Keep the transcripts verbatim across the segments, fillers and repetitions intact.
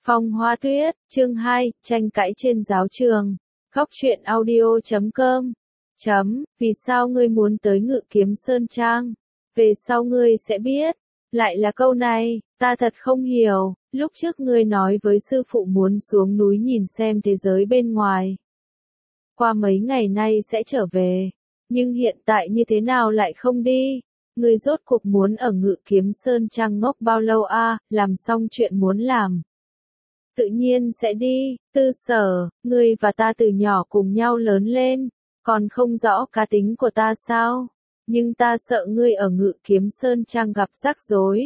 Phong Hoa Tuyết, chương hai, tranh cãi trên giáo trường. Góc truyện audio chấm com. Chấm, vì sao ngươi muốn tới Ngự Kiếm Sơn Trang? Về sau ngươi sẽ biết. Lại là câu này, ta thật không hiểu, lúc trước ngươi nói với sư phụ muốn xuống núi nhìn xem thế giới bên ngoài. Qua mấy ngày nay sẽ trở về, nhưng hiện tại như thế nào lại không đi? Ngươi rốt cuộc muốn ở Ngự Kiếm Sơn Trang ngốc bao lâu a? À, làm xong chuyện muốn làm. Tự nhiên sẽ đi, Tư Sở, ngươi và ta từ nhỏ cùng nhau lớn lên, còn không rõ cá tính của ta sao? Nhưng ta sợ ngươi ở Ngự Kiếm Sơn Trang gặp rắc rối.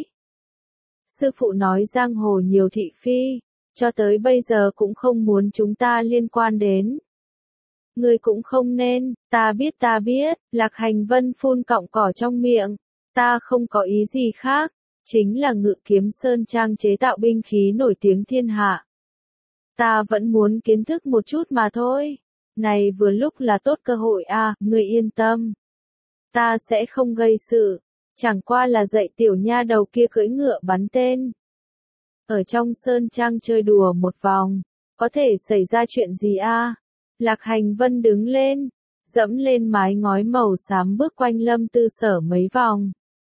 Sư phụ nói giang hồ nhiều thị phi, cho tới bây giờ cũng không muốn chúng ta liên quan đến. Ngươi cũng không nên, ta biết ta biết, Lạc Hành Vân phun cọng cỏ trong miệng, ta không có ý gì khác, chính là Ngự Kiếm Sơn Trang chế tạo binh khí nổi tiếng thiên hạ. Ta vẫn muốn kiến thức một chút mà thôi, này vừa lúc là tốt cơ hội à, ngươi yên tâm. Ta sẽ không gây sự, chẳng qua là dạy tiểu nha đầu kia cưỡi ngựa bắn tên. Ở trong Sơn Trang chơi đùa một vòng, có thể xảy ra chuyện gì a? À? Lạc Hành Vân đứng lên, dẫm lên mái ngói màu xám bước quanh Lâm Tư Sở mấy vòng.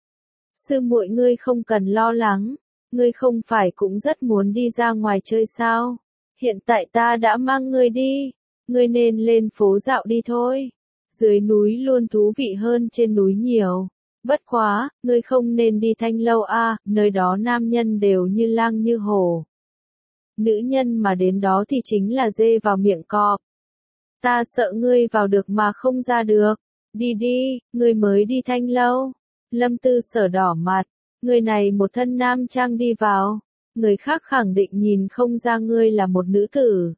Sư muội ngươi không cần lo lắng, ngươi không phải cũng rất muốn đi ra ngoài chơi sao? Hiện tại ta đã mang ngươi đi, ngươi nên lên phố dạo đi thôi. Dưới núi luôn thú vị hơn trên núi nhiều. Bất quá, ngươi không nên đi Thanh Lâu a, à, nơi đó nam nhân đều như lang như hổ. Nữ nhân mà đến đó thì chính là dê vào miệng cọp. Ta sợ ngươi vào được mà không ra được. Đi đi, ngươi mới đi Thanh Lâu. Lâm Tư Sở đỏ mặt, người này một thân nam trang đi vào, người khác khẳng định nhìn không ra ngươi là một nữ tử.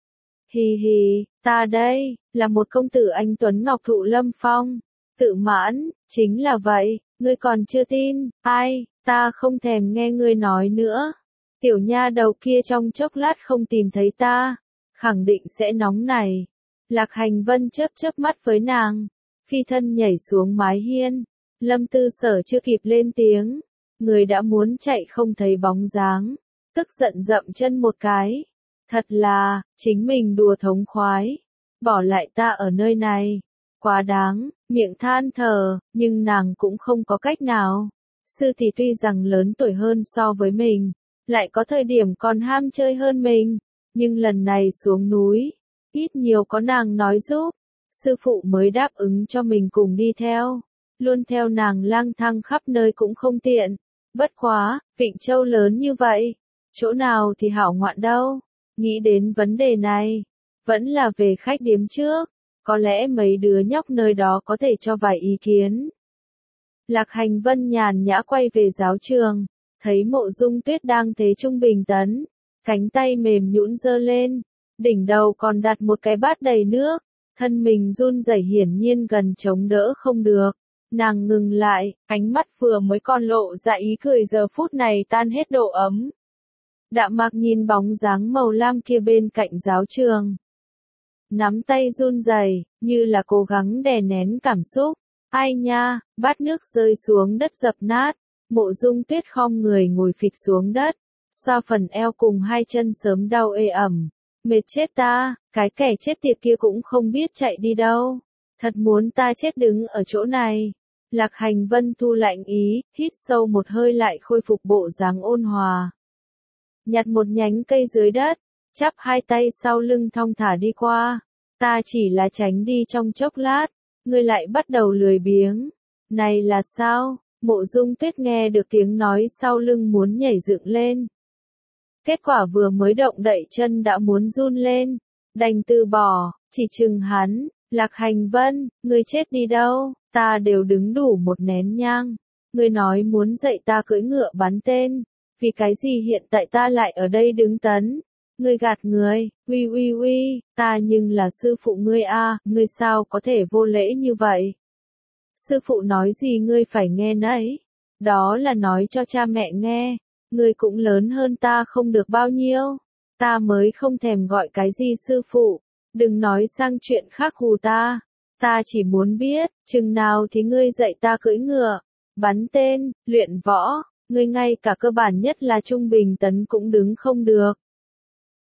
Hì hì, ta đây, là một công tử anh Tuấn Ngọc Thụ Lâm Phong. Tự mãn, chính là vậy, ngươi còn chưa tin, ai, ta không thèm nghe ngươi nói nữa. Tiểu nha đầu kia trong chốc lát không tìm thấy ta, khẳng định sẽ nóng này. Lạc Hành Vân chớp chớp mắt với nàng, phi thân nhảy xuống mái hiên. Lâm Tư Sở chưa kịp lên tiếng, người đã muốn chạy không thấy bóng dáng, tức giận dậm chân một cái. Thật là, chính mình đùa thống khoái, bỏ lại ta ở nơi này, quá đáng, miệng than thở, nhưng nàng cũng không có cách nào. Sư thì tuy rằng lớn tuổi hơn so với mình, lại có thời điểm còn ham chơi hơn mình, nhưng lần này xuống núi, ít nhiều có nàng nói giúp, sư phụ mới đáp ứng cho mình cùng đi theo. Luôn theo nàng lang thang khắp nơi cũng không tiện. Bất quá, Vịnh Châu lớn như vậy, chỗ nào thì hảo ngoạn đâu. Nghĩ đến vấn đề này, vẫn là về khách điếm trước, có lẽ mấy đứa nhóc nơi đó có thể cho vài ý kiến. Lạc Hành Vân nhàn nhã quay về giáo trường, thấy Mộ Dung Tuyết đang thế trung bình tấn, cánh tay mềm nhũn giơ lên, đỉnh đầu còn đặt một cái bát đầy nước, thân mình run rẩy hiển nhiên gần chống đỡ không được. Nàng ngừng lại, ánh mắt vừa mới còn lộ ra ý cười giờ phút này tan hết độ ấm. Đạm Mạc nhìn bóng dáng màu lam kia bên cạnh giáo trường. Nắm tay run rẩy, như là cố gắng đè nén cảm xúc. Ai nha, bát nước rơi xuống đất dập nát. Mộ Dung Tuyết khom người ngồi phịch xuống đất, xoa phần eo cùng hai chân sớm đau ê ẩm. Mệt chết ta, cái kẻ chết tiệt kia cũng không biết chạy đi đâu. Thật muốn ta chết đứng ở chỗ này. Lạc Hành Vân thu lạnh ý, hít sâu một hơi lại khôi phục bộ dáng ôn hòa. Nhặt một nhánh cây dưới đất, chắp hai tay sau lưng thong thả đi qua. Ta chỉ là tránh đi trong chốc lát, ngươi lại bắt đầu lười biếng. Này là sao? Mộ Dung Tuyết nghe được tiếng nói sau lưng muốn nhảy dựng lên. Kết quả vừa mới động đậy chân đã muốn run lên, đành từ bỏ, chỉ chừng hắn. Lạc Hành Vân, ngươi chết đi đâu, ta đều đứng đủ một nén nhang. Ngươi nói muốn dạy ta cưỡi ngựa bắn tên, vì cái gì hiện tại ta lại ở đây đứng tấn? Ngươi gạt người, uy uy uy, ta nhưng là sư phụ ngươi a, à, ngươi sao có thể vô lễ như vậy? Sư phụ nói gì ngươi phải nghe nấy, đó là nói cho cha mẹ nghe, ngươi cũng lớn hơn ta không được bao nhiêu, ta mới không thèm gọi cái gì sư phụ. Đừng nói sang chuyện khác hù ta, ta chỉ muốn biết, chừng nào thì ngươi dạy ta cưỡi ngựa, bắn tên, luyện võ, ngươi ngay cả cơ bản nhất là trung bình tấn cũng đứng không được.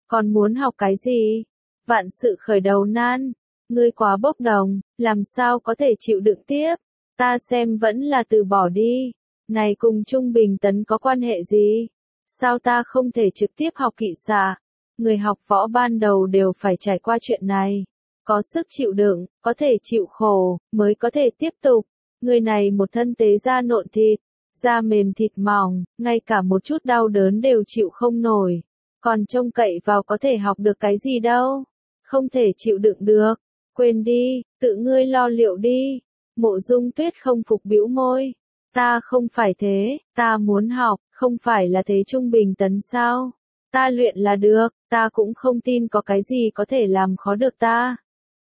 Còn muốn học cái gì? Vạn sự khởi đầu nan. Ngươi quá bốc đồng, làm sao có thể chịu đựng tiếp? Ta xem vẫn là từ bỏ đi. Này cùng Trung Bình Tấn có quan hệ gì? Sao ta không thể trực tiếp học kỵ xạ? Người học võ ban đầu đều phải trải qua chuyện này. Có sức chịu đựng, có thể chịu khổ, mới có thể tiếp tục. Người này một thân tế da nộn thịt, da mềm thịt mỏng, ngay cả một chút đau đớn đều chịu không nổi. Còn trông cậy vào có thể học được cái gì đâu. Không thể chịu đựng được. Quên đi, tự ngươi lo liệu đi. Mộ Dung Tuyết không phục bĩu môi. Ta không phải thế, ta muốn học, không phải là thế Trung Bình Tấn sao? Ta luyện là được, ta cũng không tin có cái gì có thể làm khó được ta.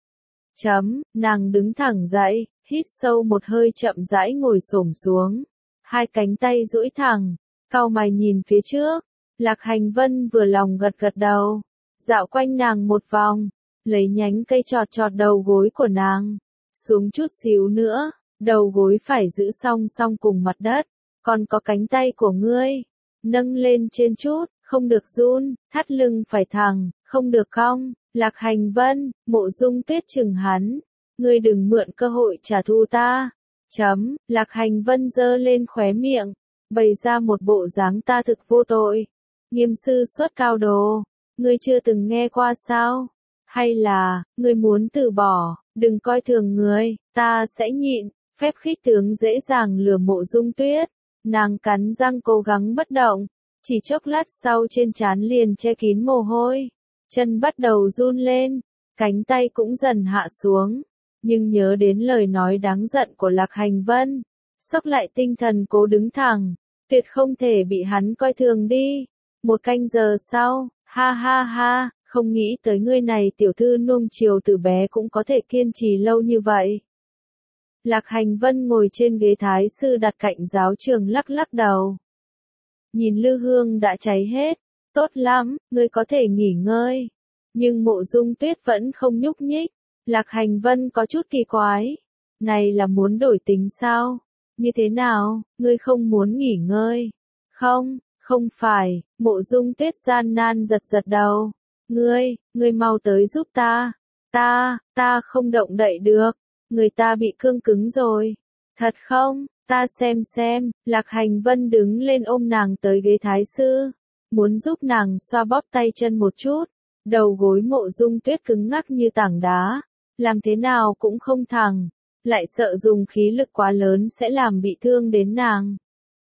Chấm, nàng đứng thẳng dậy, hít sâu một hơi chậm rãi ngồi xổm xuống. Hai cánh tay duỗi thẳng, cau mày nhìn phía trước. Lạc Hành Vân vừa lòng gật gật đầu. Dạo quanh nàng một vòng, lấy nhánh cây chọt chọt đầu gối của nàng. Xuống chút xíu nữa, đầu gối phải giữ song song cùng mặt đất. Còn có cánh tay của ngươi, nâng lên trên chút, không được run, thắt lưng phải thẳng, không được cong. Lạc Hành Vân, Mộ Dung Tuyết chừng hắn. Ngươi đừng mượn cơ hội trả thù ta. Chấm, Lạc Hành Vân giơ lên khóe miệng, bày ra một bộ dáng ta thực vô tội. Nghiêm sư xuất cao đồ, ngươi chưa từng nghe qua sao? Hay là, ngươi muốn từ bỏ, đừng coi thường người, ta sẽ nhịn. Phép khích tướng dễ dàng lừa Mộ Dung Tuyết. Nàng cắn răng cố gắng bất động, chỉ chốc lát sau trên trán liền che kín mồ hôi. Chân bắt đầu run lên, cánh tay cũng dần hạ xuống. Nhưng nhớ đến lời nói đáng giận của Lạc Hành Vân, xốc lại tinh thần cố đứng thẳng, tuyệt không thể bị hắn coi thường đi. Một canh giờ sau, ha ha ha, không nghĩ tới ngươi này tiểu thư nuông chiều từ bé cũng có thể kiên trì lâu như vậy. Lạc Hành Vân ngồi trên ghế thái sư đặt cạnh giáo trường lắc lắc đầu. Nhìn lư hương đã cháy hết, tốt lắm, ngươi có thể nghỉ ngơi. Nhưng Mộ Dung Tuyết vẫn không nhúc nhích. Lạc Hành Vân có chút kỳ quái. Này là muốn đổi tính sao? Như thế nào, ngươi không muốn nghỉ ngơi? Không, không phải, Mộ Dung Tuyết gian nan giật giật đầu. Ngươi, ngươi mau tới giúp ta. Ta, ta không động đậy được. Người ta bị cương cứng rồi. Thật không? Ta xem xem. Lạc Hành Vân đứng lên ôm nàng tới ghế thái sư. Muốn giúp nàng xoa bóp tay chân một chút. Đầu gối Mộ Dung Tuyết cứng ngắc như tảng đá. Làm thế nào cũng không thẳng. Lại sợ dùng khí lực quá lớn sẽ làm bị thương đến nàng.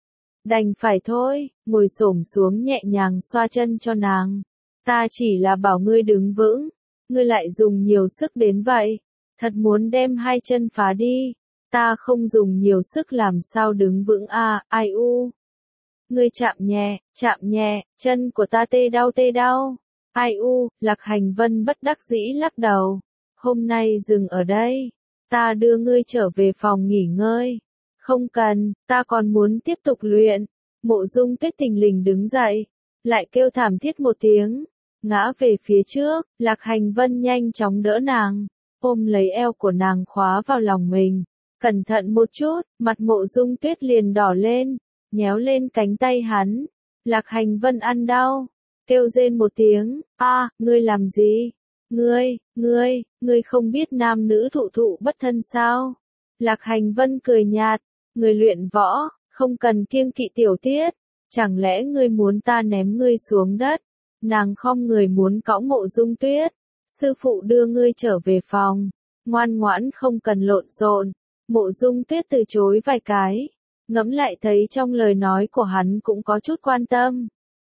Đành phải thôi, ngồi xổm xuống nhẹ nhàng xoa chân cho nàng. Ta chỉ là bảo ngươi đứng vững. Ngươi lại dùng nhiều sức đến vậy. Thật muốn đem hai chân phá đi. Ta không dùng nhiều sức làm sao đứng vững à, ai u. Ngươi chạm nhẹ, chạm nhẹ, chân của ta tê đau tê đau. Ai u, Lạc Hành Vân bất đắc dĩ lắc đầu. Hôm nay dừng ở đây. Ta đưa ngươi trở về phòng nghỉ ngơi. Không cần, ta còn muốn tiếp tục luyện. Mộ Dung Tuyết thình lình đứng dậy. Lại kêu thảm thiết một tiếng. Ngã về phía trước, Lạc Hành Vân nhanh chóng đỡ nàng. Ôm lấy eo của nàng khóa vào lòng mình. Cẩn thận một chút, mặt Mộ Dung Tuyết liền đỏ lên. Nhéo lên cánh tay hắn. Lạc Hành Vân ăn đau. Kêu rên một tiếng. A, ngươi làm gì? Ngươi, ngươi, ngươi không biết nam nữ thụ thụ bất thân sao? Lạc Hành Vân cười nhạt. Người luyện võ, không cần kiêng kỵ tiểu tiết. Chẳng lẽ ngươi muốn ta ném ngươi xuống đất? Nàng khom người muốn cõng Mộ Dung Tuyết. Sư phụ đưa ngươi trở về phòng. Ngoan ngoãn không cần lộn xộn. Mộ Dung Tuyết từ chối vài cái. Ngẫm lại thấy trong lời nói của hắn cũng có chút quan tâm.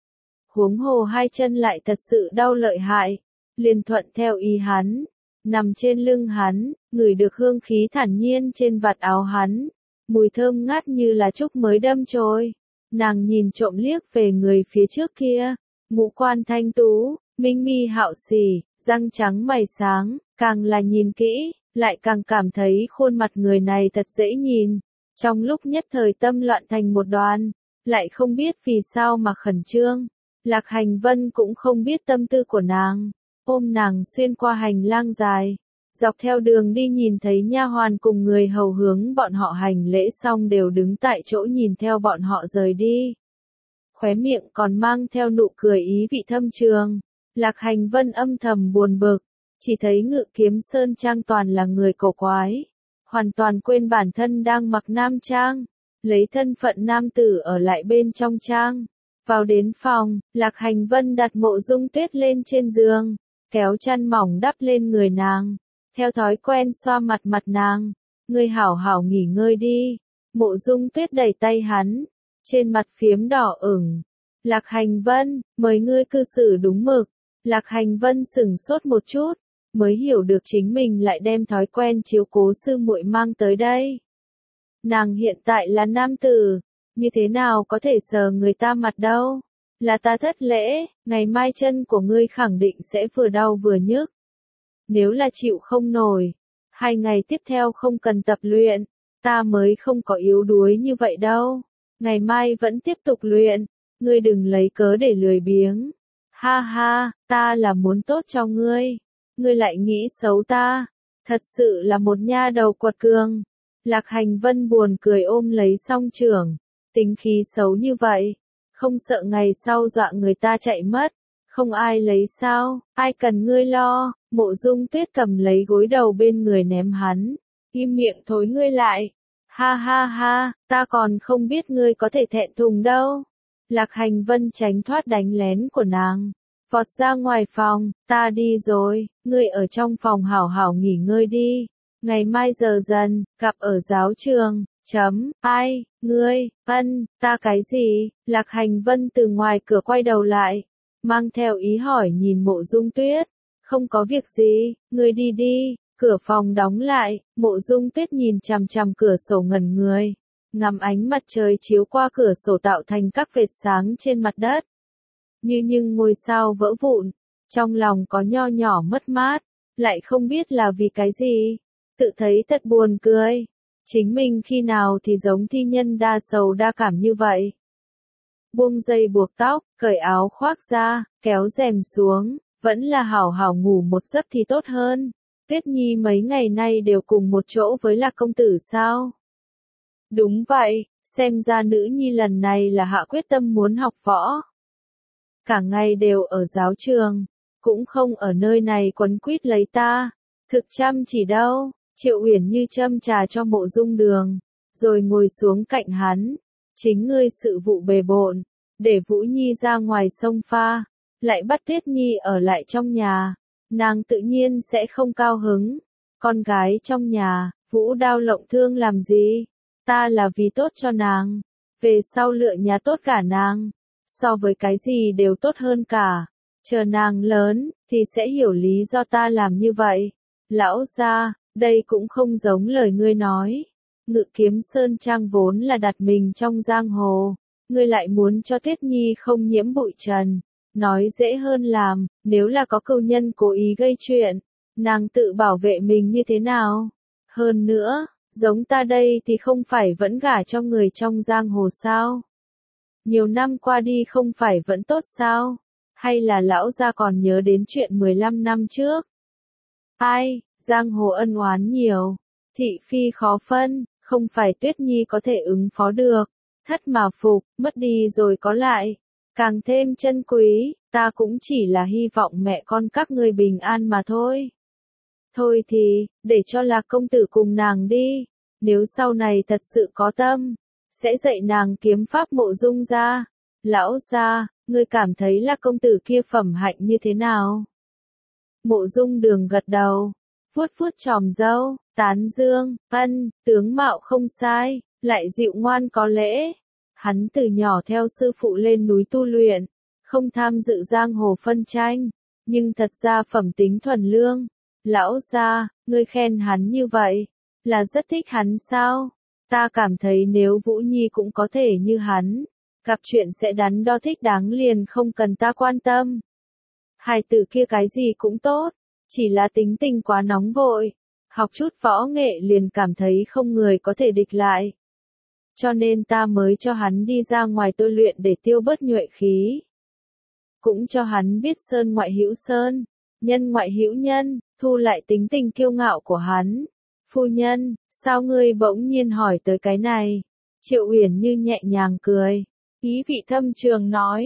Huống hồ hai chân lại thật sự đau lợi hại. Liền thuận theo ý hắn. Nằm trên lưng hắn, ngửi được hương khí thản nhiên trên vạt áo hắn. Mùi thơm ngát như là trúc mới đâm chồi. Nàng nhìn trộm liếc về người phía trước kia. Ngũ quan thanh tú, minh mi hạo sỉ, răng trắng mày sáng, càng là nhìn kỹ, lại càng cảm thấy khuôn mặt người này thật dễ nhìn. Trong lúc nhất thời tâm loạn thành một đoàn, lại không biết vì sao mà khẩn trương. Lạc Hành Vân cũng không biết tâm tư của nàng, ôm nàng xuyên qua hành lang dài, dọc theo đường đi nhìn thấy nha hoàn cùng người hầu hướng bọn họ hành lễ xong đều đứng tại chỗ nhìn theo bọn họ rời đi. Khóe miệng còn mang theo nụ cười ý vị thâm trường. Lạc Hành Vân âm thầm buồn bực, chỉ thấy Ngự Kiếm Sơn Trang toàn là người cổ quái, hoàn toàn quên bản thân đang mặc nam trang, lấy thân phận nam tử ở lại bên trong trang. Vào đến phòng, Lạc Hành Vân đặt Mộ Dung Tuyết lên trên giường, kéo chăn mỏng đắp lên người nàng, theo thói quen xoa mặt mặt nàng, ngươi hảo hảo nghỉ ngơi đi. Mộ Dung Tuyết đẩy tay hắn, trên mặt phiếm đỏ ửng. Lạc Hành Vân, mời ngươi cư xử đúng mực. Lạc Hành Vân sững sốt một chút, mới hiểu được chính mình lại đem thói quen chiếu cố sư muội mang tới đây. Nàng hiện tại là nam tử, như thế nào có thể sờ người ta mặt đâu? Là ta thất lễ, ngày mai chân của ngươi khẳng định sẽ vừa đau vừa nhức. Nếu là chịu không nổi, hai ngày tiếp theo không cần tập luyện, ta mới không có yếu đuối như vậy đâu. Ngày mai vẫn tiếp tục luyện, ngươi đừng lấy cớ để lười biếng. Ha ha, ta là muốn tốt cho ngươi, ngươi lại nghĩ xấu ta, thật sự là một nha đầu quật cường. Lạc Hành Vân buồn cười ôm lấy song trưởng, tính khí xấu như vậy, không sợ ngày sau dọa người ta chạy mất, không ai lấy sao, ai cần ngươi lo. Mộ Dung Tuyết cầm lấy gối đầu bên người ném hắn, im miệng thối ngươi lại. Ha ha ha, ta còn không biết ngươi có thể thẹn thùng đâu. Lạc Hành Vân tránh thoát đánh lén của nàng, vọt ra ngoài phòng, ta đi rồi, ngươi ở trong phòng hảo hảo nghỉ ngơi đi. Ngày mai giờ dần, gặp ở giáo trường. Chấm, ai, ngươi, ân, ta cái gì? Lạc Hành Vân từ ngoài cửa quay đầu lại, mang theo ý hỏi nhìn Mộ Dung Tuyết. Không có việc gì, ngươi đi đi. Cửa phòng đóng lại, Mộ Dung Tuyết nhìn chằm chằm cửa sổ ngẩn người, ngắm ánh mặt trời chiếu qua cửa sổ tạo thành các vệt sáng trên mặt đất. Như nhưng ngôi sao vỡ vụn, trong lòng có nho nhỏ mất mát, lại không biết là vì cái gì, tự thấy thật buồn cười. Chính mình khi nào thì giống thi nhân đa sầu đa cảm như vậy. Buông dây buộc tóc, cởi áo khoác ra, kéo rèm xuống, vẫn là hảo hảo ngủ một giấc thì tốt hơn. Tuyết Nhi mấy ngày nay đều cùng một chỗ với Lạc công tử sao? Đúng vậy, xem ra nữ nhi lần này là hạ quyết tâm muốn học võ. Cả ngày đều ở giáo trường, cũng không ở nơi này quấn quýt lấy ta, thực chăm chỉ đâu. Triệu Uyển Như châm trà cho Mộ Dung Đường, rồi ngồi xuống cạnh hắn. Chính ngươi sự vụ bề bộn, để Vũ Nhi ra ngoài sông pha, lại bắt Tuyết Nhi ở lại trong nhà, nàng tự nhiên sẽ không cao hứng. Con gái trong nhà, Vũ đao lộng thương làm gì? Ta là vì tốt cho nàng, về sau lựa nhà tốt cả nàng, so với cái gì đều tốt hơn cả. Chờ nàng lớn, thì sẽ hiểu lý do ta làm như vậy. Lão gia, đây cũng không giống lời ngươi nói. Ngự Kiếm Sơn Trang vốn là đặt mình trong giang hồ, ngươi lại muốn cho Tuyết Nhi không nhiễm bụi trần. Nói dễ hơn làm, nếu là có cừu nhân cố ý gây chuyện, nàng tự bảo vệ mình như thế nào? Hơn nữa, giống ta đây thì không phải vẫn gả cho người trong giang hồ sao? Nhiều năm qua đi không phải vẫn tốt sao? Hay là lão gia còn nhớ đến chuyện mười lăm năm trước? Ai, giang hồ ân oán nhiều, thị phi khó phân, không phải Tuyết Nhi có thể ứng phó được. Thất mà phục, mất đi rồi có lại, càng thêm chân quý, ta cũng chỉ là hy vọng mẹ con các ngươi bình an mà thôi. Thôi thì, để cho Lạc công tử cùng nàng đi, nếu sau này thật sự có tâm, sẽ dạy nàng kiếm pháp Mộ Dung gia. Lão gia, ngươi cảm thấy Lạc công tử kia phẩm hạnh như thế nào? Mộ Dung Đường gật đầu, vuốt vuốt chòm râu, tán dương, ân, tướng mạo không sai, lại dịu ngoan có lễ. Hắn từ nhỏ theo sư phụ lên núi tu luyện, không tham dự giang hồ phân tranh, nhưng thật ra phẩm tính thuần lương. Lão gia, ngươi khen hắn như vậy, là rất thích hắn sao? Ta cảm thấy nếu Vũ Nhi cũng có thể như hắn, gặp chuyện sẽ đắn đo thích đáng liền không cần ta quan tâm. Hài tử kia cái gì cũng tốt, chỉ là tính tình quá nóng vội, học chút võ nghệ liền cảm thấy không người có thể địch lại. Cho nên ta mới cho hắn đi ra ngoài tôi luyện để tiêu bớt nhuệ khí. Cũng cho hắn biết sơn ngoại hữu sơn, nhân ngoại hữu nhân, thu lại tính tình kiêu ngạo của hắn. Phu nhân, sao ngươi bỗng nhiên hỏi tới cái này? Triệu Uyển Như nhẹ nhàng cười, ý vị thâm trường nói,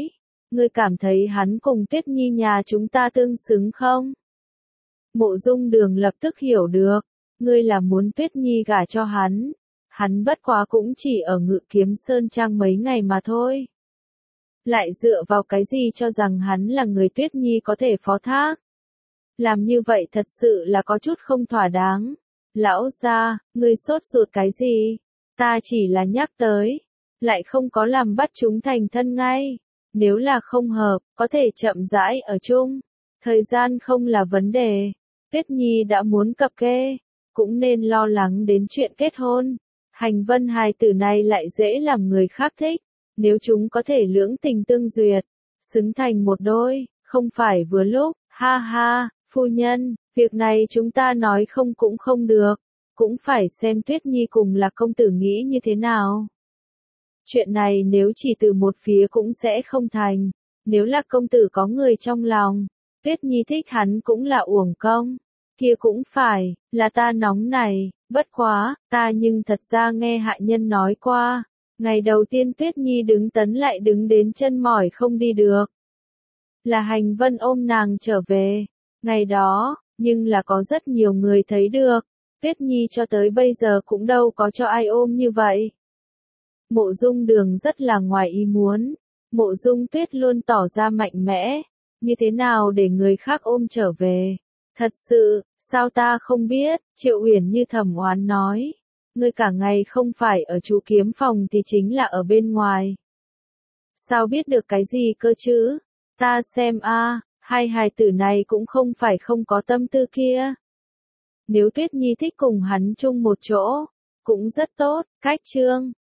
Ngươi cảm thấy hắn cùng Tuyết Nhi nhà chúng ta tương xứng không? Mộ Dung Đường lập tức hiểu được, ngươi là muốn Tuyết Nhi gả cho hắn. Hắn bất quá cũng chỉ ở Ngự Kiếm Sơn Trang mấy ngày mà thôi. Lại dựa vào cái gì cho rằng hắn là người Tuyết Nhi có thể phó thác? Làm như vậy thật sự là có chút không thỏa đáng. Lão gia, ngươi sốt ruột cái gì? Ta chỉ là nhắc tới, lại không có làm bắt chúng thành thân ngay. Nếu là không hợp, có thể chậm rãi ở chung. Thời gian không là vấn đề. Tuyết Nhi đã muốn cập kê, cũng nên lo lắng đến chuyện kết hôn. Hành Vân hài tử này lại dễ làm người khác thích. Nếu chúng có thể lưỡng tình tương duyệt, xứng thành một đôi, không phải vừa lúc, ha ha, phu nhân, việc này chúng ta nói không cũng không được, cũng phải xem Tuyết Nhi cùng là công tử nghĩ như thế nào. Chuyện này nếu chỉ từ một phía cũng sẽ không thành, nếu là công tử có người trong lòng, Tuyết Nhi thích hắn cũng là uổng công, kia cũng phải, là ta nóng này, bất quá, ta nhưng thật ra nghe hạ nhân nói qua. Ngày đầu tiên Tuyết Nhi đứng tấn lại đứng đến chân mỏi không đi được. Là Hành Vân ôm nàng trở về. Ngày đó, nhưng là có rất nhiều người thấy được. Tuyết Nhi cho tới bây giờ cũng đâu có cho ai ôm như vậy. Mộ Dung Đường rất là ngoài ý muốn. Mộ Dung Tuyết luôn tỏ ra mạnh mẽ. Như thế nào để người khác ôm trở về? Thật sự, sao ta không biết? Triệu Uyển như thầm oán nói. Ngươi cả ngày không phải ở chú kiếm phòng thì chính là ở bên ngoài. Sao biết được cái gì cơ chứ? Ta xem a, hai hài tử này cũng không phải không có tâm tư kia. Nếu Tuyết Nhi thích cùng hắn chung một chỗ, cũng rất tốt, cách chương.